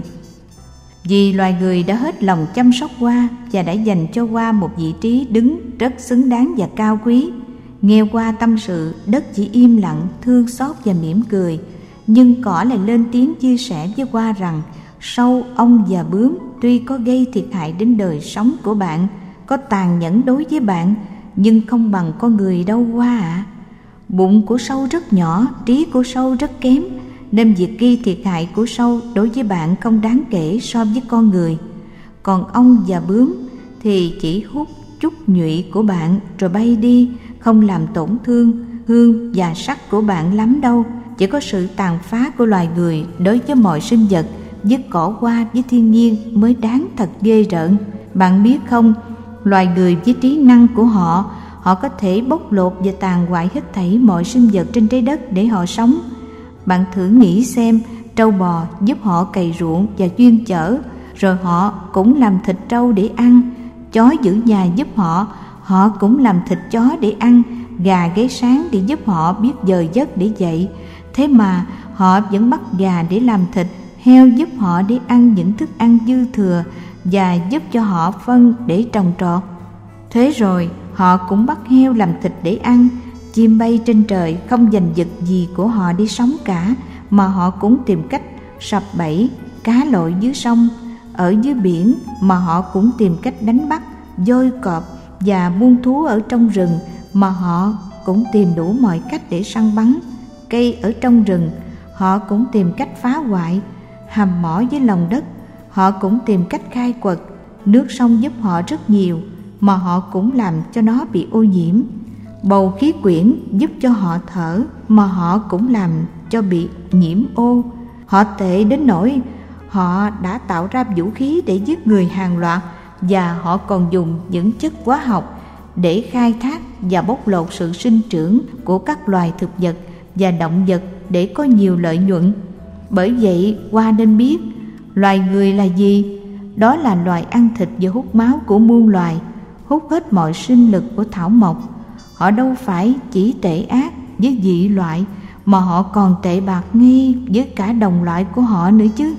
Vì loài người đã hết lòng chăm sóc Hoa và đã dành cho Hoa một vị trí đứng rất xứng đáng và cao quý. Nghe Hoa tâm sự, đất chỉ im lặng, thương xót và mỉm cười. Nhưng cỏ lại lên tiếng chia sẻ với Hoa rằng sâu, ong và bướm tuy có gây thiệt hại đến đời sống của bạn, có tàn nhẫn đối với bạn, nhưng không bằng con người đâu Hoa ạ. Bụng của sâu rất nhỏ, trí của sâu rất kém, nên việc gây thiệt hại của sâu đối với bạn không đáng kể so với con người. Còn ong và bướm thì chỉ hút chút nhụy của bạn rồi bay đi, không làm tổn thương hương và sắc của bạn lắm đâu. Chỉ có sự tàn phá của loài người đối với mọi sinh vật, với cỏ hoa, với thiên nhiên mới đáng thật ghê rợn. Bạn biết không, loài người với trí năng của họ, họ có thể bóc lột và tàn hoại hết thảy mọi sinh vật trên trái đất để họ sống. Bạn thử nghĩ xem, trâu bò giúp họ cày ruộng và chuyên chở, rồi họ cũng làm thịt trâu để ăn. Chó giữ nhà giúp họ, họ cũng làm thịt chó để ăn. Gà gáy sáng để giúp họ biết giờ giấc để dậy, thế mà họ vẫn bắt gà để làm thịt. Heo giúp họ để ăn những thức ăn dư thừa và giúp cho họ phân để trồng trọt. Thế rồi họ cũng bắt heo làm thịt để ăn. Chim bay trên trời không giành giật gì của họ để sống cả, mà họ cũng tìm cách sập bẫy cá lội dưới sông. Ở dưới biển mà họ cũng tìm cách đánh bắt voi cọp và muôn thú ở trong rừng, mà họ cũng tìm đủ mọi cách để săn bắn. Cây ở trong rừng họ cũng tìm cách phá hoại. Hầm mỏ dưới lòng đất họ cũng tìm cách khai quật. Nước sông giúp họ rất nhiều, mà họ cũng làm cho nó bị ô nhiễm. Bầu khí quyển giúp cho họ thở, mà họ cũng làm cho bị nhiễm ô. Họ tệ đến nỗi họ đã tạo ra vũ khí để giết người hàng loạt, và họ còn dùng những chất hóa học để khai thác và bóc lột sự sinh trưởng của các loài thực vật và động vật để có nhiều lợi nhuận. Bởi vậy, Hoa nên biết loài người là gì. Đó là loài ăn thịt và hút máu của muôn loài, hút hết mọi sinh lực của thảo mộc. Họ đâu phải chỉ tệ ác với dị loại, mà họ còn tệ bạc ngay với cả đồng loại của họ nữa chứ.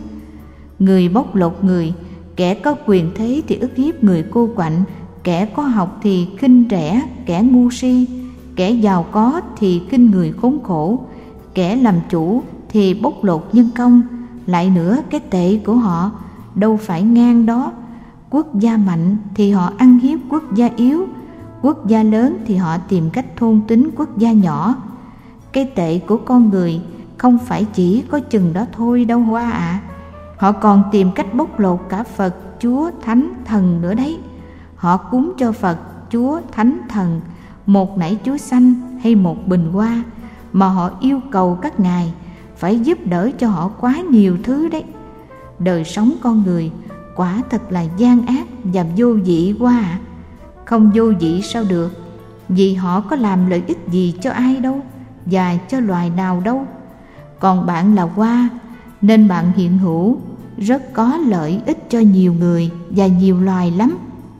Người bóc lột người, kẻ có quyền thế thì ức hiếp người cô quạnh, kẻ có học thì khinh rẻ kẻ ngu si, kẻ giàu có thì khinh người khốn khổ, kẻ làm chủ thì bóc lột nhân công. Lại nữa, cái tệ của họ đâu phải ngang đó. Quốc gia mạnh thì họ ăn hiếp quốc gia yếu, quốc gia lớn thì họ tìm cách thôn tính quốc gia nhỏ. Cái tệ của con người không phải chỉ có chừng đó thôi đâu Hoa ạ. Họ còn tìm cách bóc lột cả Phật, Chúa, Thánh, Thần nữa đấy. Họ cúng cho Phật, Chúa, Thánh, Thần một nải chuối xanh hay một bình hoa, mà họ yêu cầu các ngài phải giúp đỡ cho họ quá nhiều thứ đấy. Đời sống con người quả thật là gian ác và vô vị quá à. Không vô vị sao được, vì họ có làm lợi ích gì cho ai đâu, và cho loài nào đâu. Còn bạn là Hoa, nên bạn hiện hữu rất có lợi ích cho nhiều người và nhiều loài lắm.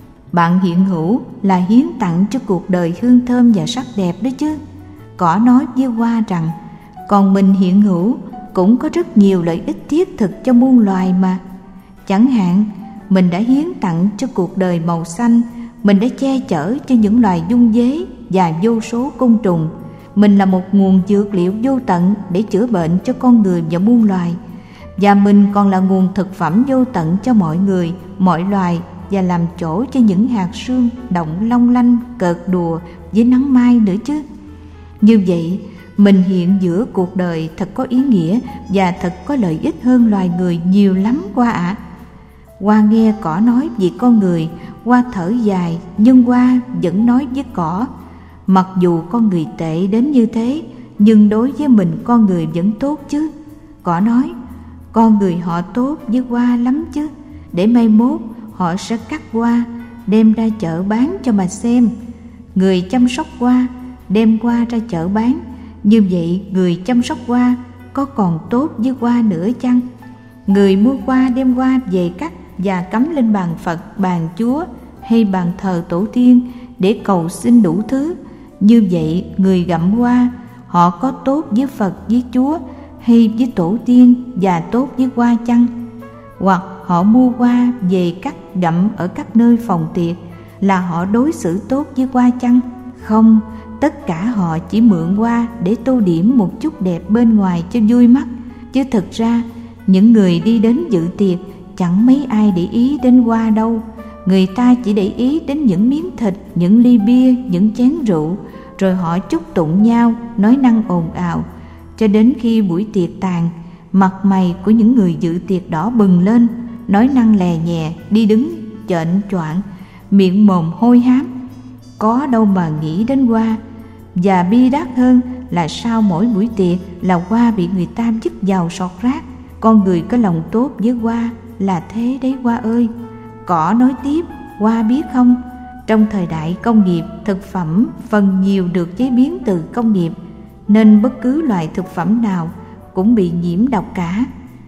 Bạn hiện hữu là hiến tặng cho cuộc đời hương thơm và sắc đẹp đó chứ. Cỏ nói với Hoa rằng còn mình hiện hữu cũng có rất nhiều lợi ích thiết thực cho muôn loài mà. Chẳng hạn mình đã hiến tặng cho cuộc đời màu xanh, mình đã che chở cho những loài dung dế và vô số côn trùng. Mình là một nguồn dược liệu vô tận để chữa bệnh cho con người và muôn loài. Và mình còn là nguồn thực phẩm vô tận cho mọi người, mọi loài, và làm chỗ cho những hạt sương động long lanh cợt đùa với nắng mai nữa chứ. Như vậy, mình hiện giữa cuộc đời thật có ý nghĩa và thật có lợi ích hơn loài người nhiều lắm Hoa ạ. Hoa nghe cỏ nói vì con người, Hoa thở dài, nhưng Hoa vẫn nói với cỏ: mặc dù con người tệ đến như thế, nhưng đối với mình con người vẫn tốt chứ. Cỏ nói: con người họ tốt với Hoa lắm chứ, để mai mốt họ sẽ cắt Hoa đem ra chợ bán cho mà xem. Người chăm sóc Hoa đem Hoa ra chợ bán, như vậy người chăm sóc Hoa có còn tốt với Hoa nữa chăng? Người mua Hoa đem Hoa về cắt và cắm lên bàn Phật, bàn Chúa hay bàn thờ tổ tiên để cầu xin đủ thứ. Như vậy người gặm Hoa, họ có tốt với Phật, với Chúa hay với tổ tiên và tốt với Hoa chăng? Hoặc họ mua Hoa về cắt gặm ở các nơi phòng tiệc, là họ đối xử tốt với Hoa chăng? Không, tất cả họ chỉ mượn Hoa để tô điểm một chút đẹp bên ngoài cho vui mắt, chứ thực ra những người đi đến dự tiệc chẳng mấy ai để ý đến Hoa đâu. Người ta chỉ để ý đến những miếng thịt, những ly bia, những chén rượu, rồi họ chúc tụng nhau, nói năng ồn ào, cho đến khi buổi tiệc tàn, mặt mày của những người dự tiệc đỏ bừng lên, nói năng lè nhè, đi đứng chệch choạng, miệng mồm hôi hám. Có đâu mà nghĩ đến Hoa. Và bi đát hơn là sau mỗi buổi tiệc là Hoa bị người ta vứt vào sọt rác. Con người có lòng tốt với Hoa là thế đấy Hoa ơi. Cỏ nói tiếp: Hoa biết không, trong thời đại công nghiệp, thực phẩm phần nhiều được chế biến từ công nghiệp, nên bất cứ loại thực phẩm nào cũng bị nhiễm độc cả.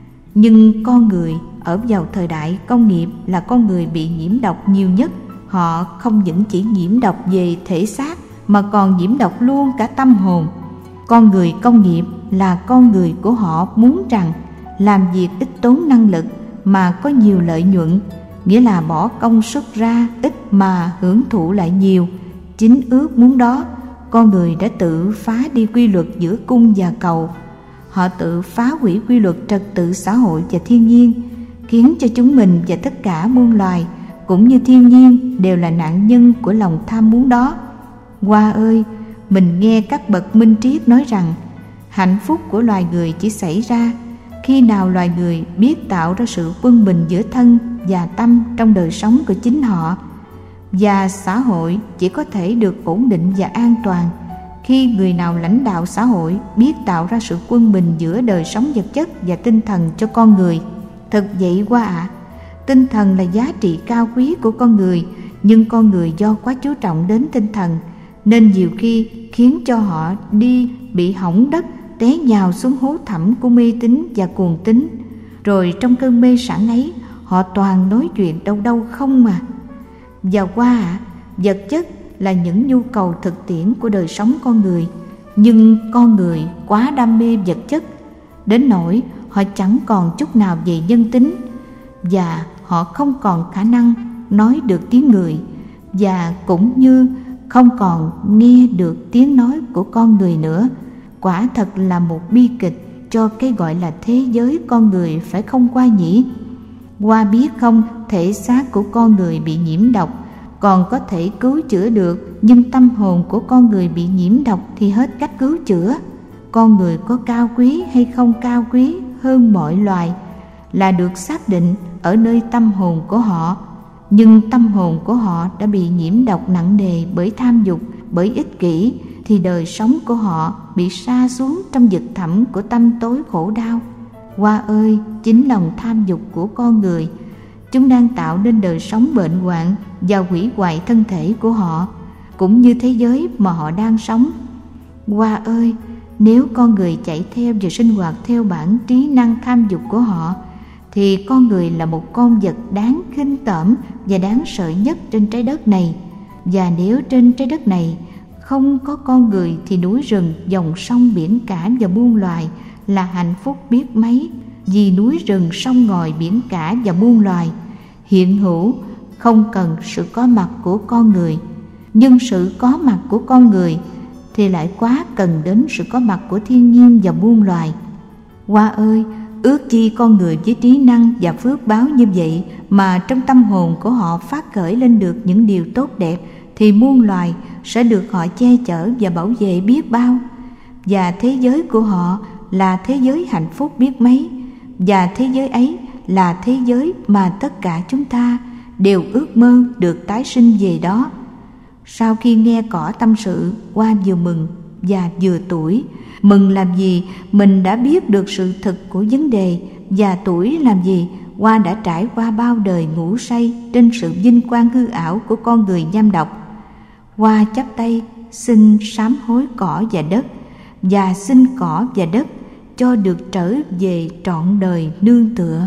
Nhưng con người ở vào thời đại công nghiệp là con người bị nhiễm độc nhiều nhất. Họ không những chỉ nhiễm độc về thể xác mà còn nhiễm độc luôn cả tâm hồn. Con người công nghiệp là con người của họ muốn rằng làm việc ít tốn năng lực mà có nhiều lợi nhuận, nghĩa là bỏ công sức ra ít mà hưởng thụ lại nhiều. Chính ước muốn đó, con người đã tự phá đi quy luật giữa cung và cầu. Họ tự phá hủy quy luật trật tự xã hội và thiên nhiên, khiến cho chúng mình và tất cả muôn loài cũng như thiên nhiên đều là nạn nhân của lòng tham muốn đó. Hoa ơi, mình nghe các bậc minh triết nói rằng hạnh phúc của loài người chỉ xảy ra khi nào loài người biết tạo ra sự quân bình giữa thân và tâm trong đời sống của chính họ. Và xã hội chỉ có thể được ổn định và an toàn khi người nào lãnh đạo xã hội biết tạo ra sự quân bình giữa đời sống vật chất và tinh thần cho con người. Thật vậy Hoa ạ. Tinh thần là giá trị cao quý của con người, nhưng con người do quá chú trọng đến tinh thần nên nhiều khi khiến cho họ bị hỏng đất, té nhào xuống hố thẳm của mê tín và cuồng tín. Rồi trong cơn mê sảng ấy, họ toàn nói chuyện đâu đâu không mà. Và Hoa ạ, vật chất là những nhu cầu thực tiễn của đời sống con người, nhưng con người quá đam mê vật chất đến nỗi họ chẳng còn chút nào về nhân tính, và họ không còn khả năng nói được tiếng người, và cũng như không còn nghe được tiếng nói của con người nữa. Quả thật là một bi kịch cho cái gọi là thế giới con người, phải không Hoa nhỉ? Hoa biết không, thể xác của con người bị nhiễm độc còn có thể cứu chữa được, nhưng tâm hồn của con người bị nhiễm độc thì hết cách cứu chữa. Con người có cao quý hay không cao quý hơn mọi loài là được xác định ở nơi tâm hồn của họ. Nhưng tâm hồn của họ đã bị nhiễm độc nặng nề bởi tham dục, bởi ích kỷ, thì đời sống của họ bị sa xuống trong vực thẳm của tâm tối khổ đau. Hoa ơi, chính lòng tham dục của con người, chúng đang tạo nên đời sống bệnh hoạn và hủy hoại thân thể của họ, cũng như thế giới mà họ đang sống. Hoa ơi, nếu con người chạy theo và sinh hoạt theo bản trí năng tham dục của họ, thì con người là một con vật đáng khinh tởm và đáng sợ nhất trên trái đất này. Và nếu trên trái đất này không có con người thì núi rừng, dòng sông, biển cả và muôn loài là hạnh phúc biết mấy. Vì núi rừng, sông ngòi, biển cả và muôn loài hiện hữu không cần sự có mặt của con người, nhưng sự có mặt của con người thì lại quá cần đến sự có mặt của thiên nhiên và muôn loài. Hoa ơi, ước chi con người với trí năng và phước báo như vậy mà trong tâm hồn của họ phát khởi lên được những điều tốt đẹp, thì muôn loài sẽ được họ che chở và bảo vệ biết bao. Và thế giới của họ là thế giới hạnh phúc biết mấy. Và thế giới ấy là thế giới mà tất cả chúng ta đều ước mơ được tái sinh về đó. Sau khi nghe cỏ tâm sự, Hoa vừa mừng và vừa tủi. Mừng làm gì? Mình đã biết được sự thực của vấn đề. Và tủi làm gì? Hoa đã trải qua bao đời ngủ say trên sự vinh quang hư ảo của con người nham độc. Hoa chắp tay xin sám hối cỏ và đất, và xin cỏ và đất cho được trở về trọn đời nương tựa.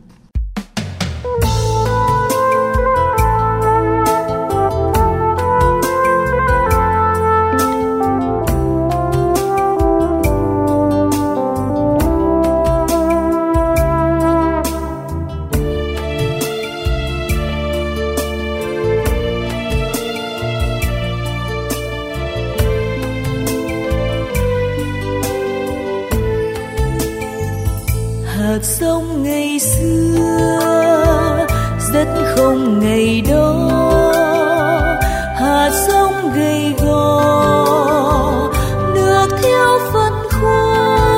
hạt giống ngày xưa rất không ngày đó, hạt giống gầy gò nước thiếu phân khô,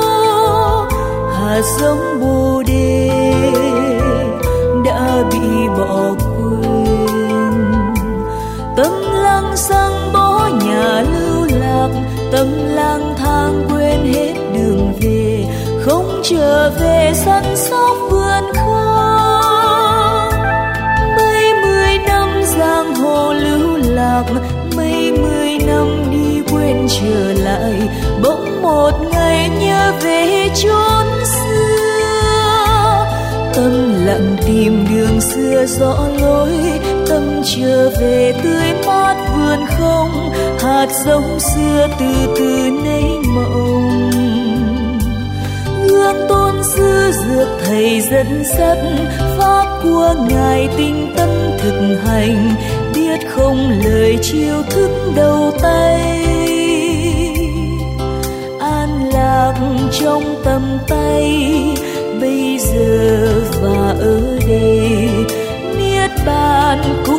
hạt giống bồ đề đã bị bỏ quên. Tâm lang sang bỏ nhà lưu lạc, tâm lang thang quên hết đường về, không trở về săn sóc vườn khác. Mấy mươi năm giang hồ lưu lạc, mấy mươi năm đi quên trở lại, bỗng một ngày nhớ về chốn xưa. Tâm lặng tìm đường xưa rõ lối, tâm trở về tươi mát vườn không, hạt giống xưa từ từ nảy mộng. Gương tôn sư dược thầy dẫn dắt, pháp của ngài tinh tấn thực hành, biết không lời chiêu thức đầu tay. An lạc trong tầm tay bây giờ và ở đây, niết bàn